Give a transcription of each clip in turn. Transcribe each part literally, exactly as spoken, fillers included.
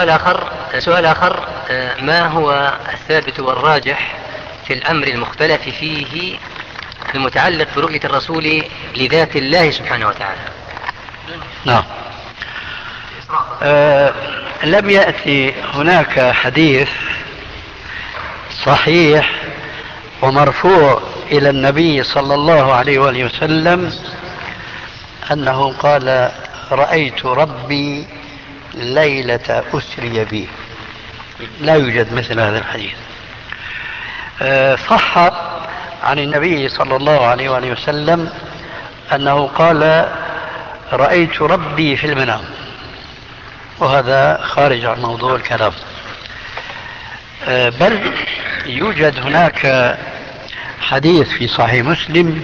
سؤال آخر سؤال آخر ما هو الثابت والراجح في الأمر المختلف فيه المتعلق برؤية الرسول لذات الله سبحانه وتعالى؟ نعم. آه لم يأتي هناك حديث صحيح ومرفوع إلى النبي صلى الله عليه وآله وسلم أنه قال رأيت ربي ليلة أسري بي. لا يوجد مثل هذا الحديث. آه صح عن النبي صلى الله عليه وآله وسلم أنه قال رأيت ربي في المنام، وهذا خارج عن موضوع الكلام. بل يوجد هناك حديث في صحيح مسلم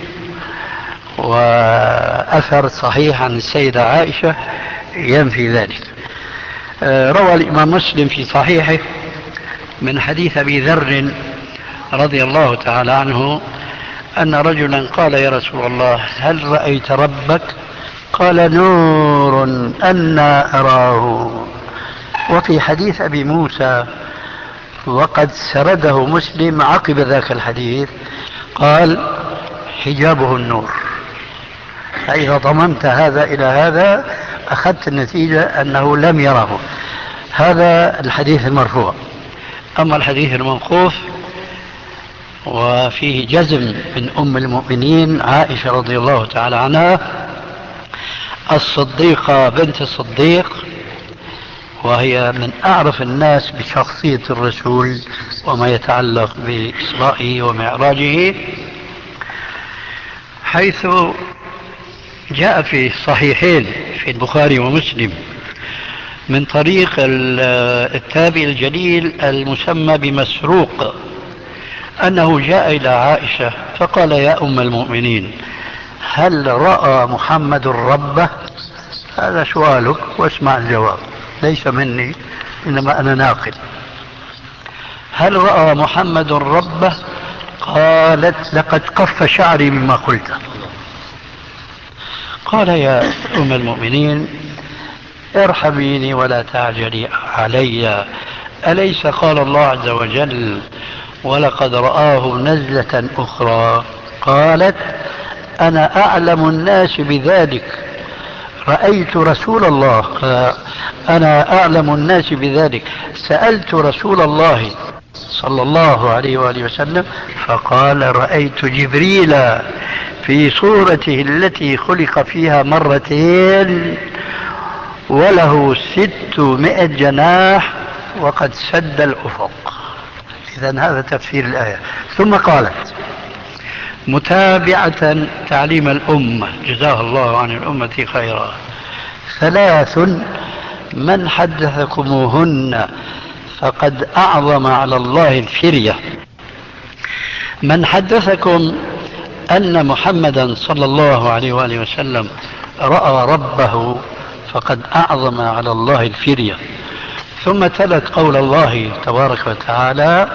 وأثر صحيح عن السيدة عائشة ينفي ذلك. روى الإمام مسلم في صحيحه من حديث أبي ذر رضي الله تعالى عنه أن رجلا قال يا رسول الله هل رأيت ربك؟ قال نور أنا أراه. وفي حديث أبي موسى وقد سرده مسلم عقب ذاك الحديث قال حجابه النور. فإذا ضممت هذا إلى هذا أخذت النتيجة أنه لم يره. هذا الحديث المرفوع. أما الحديث الموقوف وفيه جزم من أم المؤمنين عائشة رضي الله تعالى عنها الصديقة بنت الصديق، وهي من أعرف الناس بشخصية الرسول وما يتعلق بإسرائه ومعراجه، حيث جاء في الصحيحين في البخاري ومسلم من طريق التابعي الجليل المسمى بمسروق أنه جاء إلى عائشة فقال يا أم المؤمنين هل رأى محمد ربه؟ هذا سؤالك واسمع الجواب، ليس مني إنما أنا ناقل. هل رأى محمد ربه؟ قالت لقد قف شعري مما قلت. قال يا أم المؤمنين ارحميني ولا تعجلي علي، أليس قال الله عز وجل ولقد رآه نزلة أخرى؟ قالت أنا أعلم الناس بذلك، رأيت رسول الله، أنا أعلم الناس بذلك، سألت رسول الله صلى الله عليه وآله وسلم فقال رأيت جبريل في صورته التي خلق فيها مرتين وله ستمائة جناح وقد سد الأفق. إذن هذا تفسير الآية. ثم قالت متابعة تعليم الأمة جزاها الله عن الأمة خيرا ثلاث من حدثكموهن فقد أعظم على الله الفرية. من حدثكم أن محمدا صلى الله عليه وآله وسلم رأى ربه فقد أعظم على الله الفرية. ثم تلت قول الله تبارك وتعالى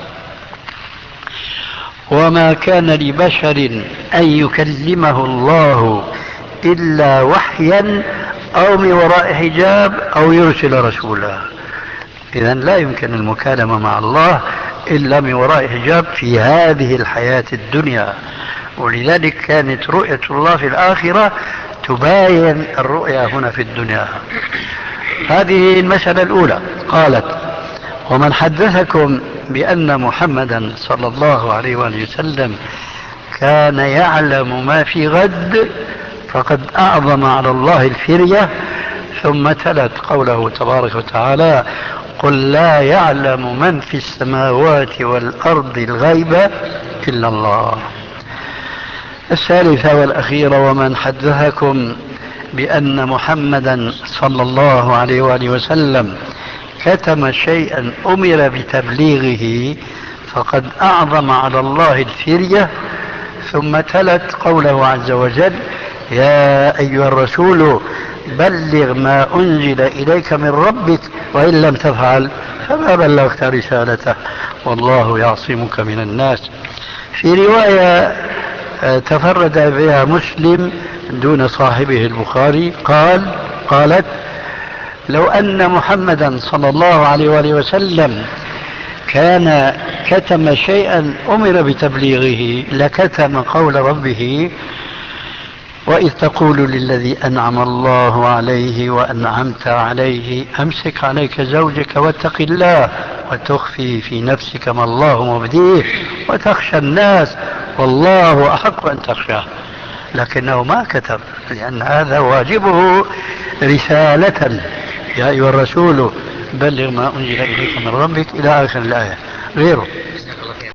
وما كان لبشر أن يكلمه الله إلا وحيا أو من وراء حجاب أو يرسل رسولا. إذن لا يمكن المكالمة مع الله إلا من وراء حجاب في هذه الحياة الدنيا، ولذلك كانت رؤية الله في الآخرة تباين الرؤيا هنا في الدنيا. هذه المسألة الأولى. قالت ومن حدثكم بأن محمدا صلى الله عليه وآله وسلم كان يعلم ما في غد فقد أعظم على الله الفرية. ثم تلت قوله تبارك وتعالى قل لا يعلم من في السماوات والأرض الغيب إلا الله. الثالثة والأخيرة ومن حدثكم بأن محمدا صلى الله عليه وآله وسلم كتم شيئا أمر بتبليغه فقد أعظم على الله الفرية. ثم تلت قوله عز وجل يا أيها الرسول بلغ ما أنزل إليك من ربك وإن لم تفعل فما بلغت رسالته والله يعصمك من الناس. في رواية تفرد بها مسلم دون صاحبه البخاري قال قالت لو أن محمدا صلى الله عليه وآله وسلم كان كتم شيئا أمر بتبليغه لكتم قول ربه وإذ تقول للذي أنعم الله عليه وأنعمت عليه أمسك عليك زوجك واتق الله وتخفي في نفسك ما الله مبديه وتخشى الناس والله أحق أن تخشاه، لكنه ما كتب لأن هذا واجبه رسالة. يا أيها الرسول بلغ ما أنزل إليك من ربك إلى آخر الآية غيره.